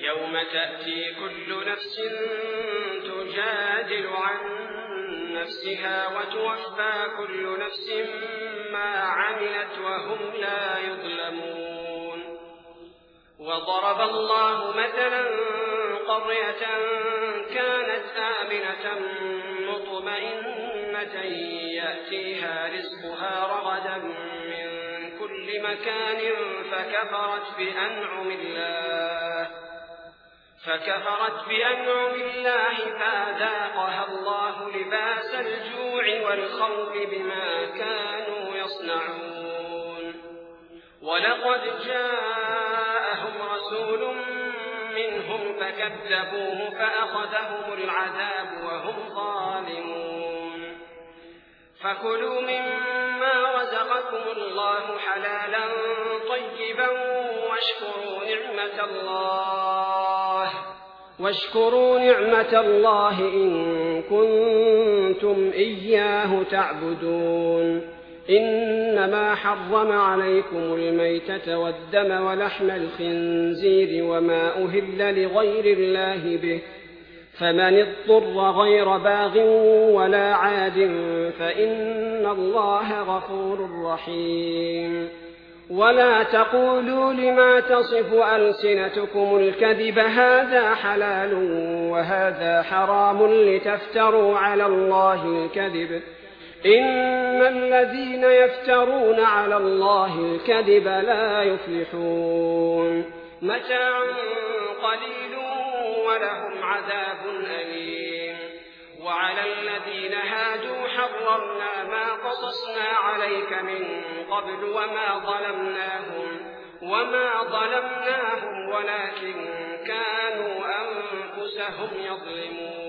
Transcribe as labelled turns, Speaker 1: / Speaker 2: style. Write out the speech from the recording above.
Speaker 1: يوم تأتي كل نفس تجادل عن نفسها وتوفى كل نفس ما عملت وهم لا يظلمون. وضرب الله مثلا قرية كانت آمنة مطمئنة يأتيها رزقها رغدا من كل مكان فكفرت بأنعم الله فأذاقها الله لباس الجوع والخوف بما كانوا يصنعون. ولقد جاءهم رسول منهم فكذبوه فأخذهم العذاب وهم ظالمون. فكلوا مما رزقكم الله حلالا طيبا واشكروا نعمة الله إن كنتم إياه تعبدون. إنما حرم عليكم الميتة والدم ولحم الخنزير وما أهل لغير الله به، فمن اضطر غير باغ ولا عاد فإن الله غفور رحيم. ولا تقولوا لما تصف ألسنتكم الكذب هذا حلال وهذا حرام لتفتروا على الله الكذب، إن الذين يفترون على الله الكذب لا يفلحون. متاع قليل ولهم عذاب أليم. وعلى الذين هادوا حرمنا ما قصصنا عليك من قبل وما ظلمناهم ولكن كانوا أنفسهم يظلمون.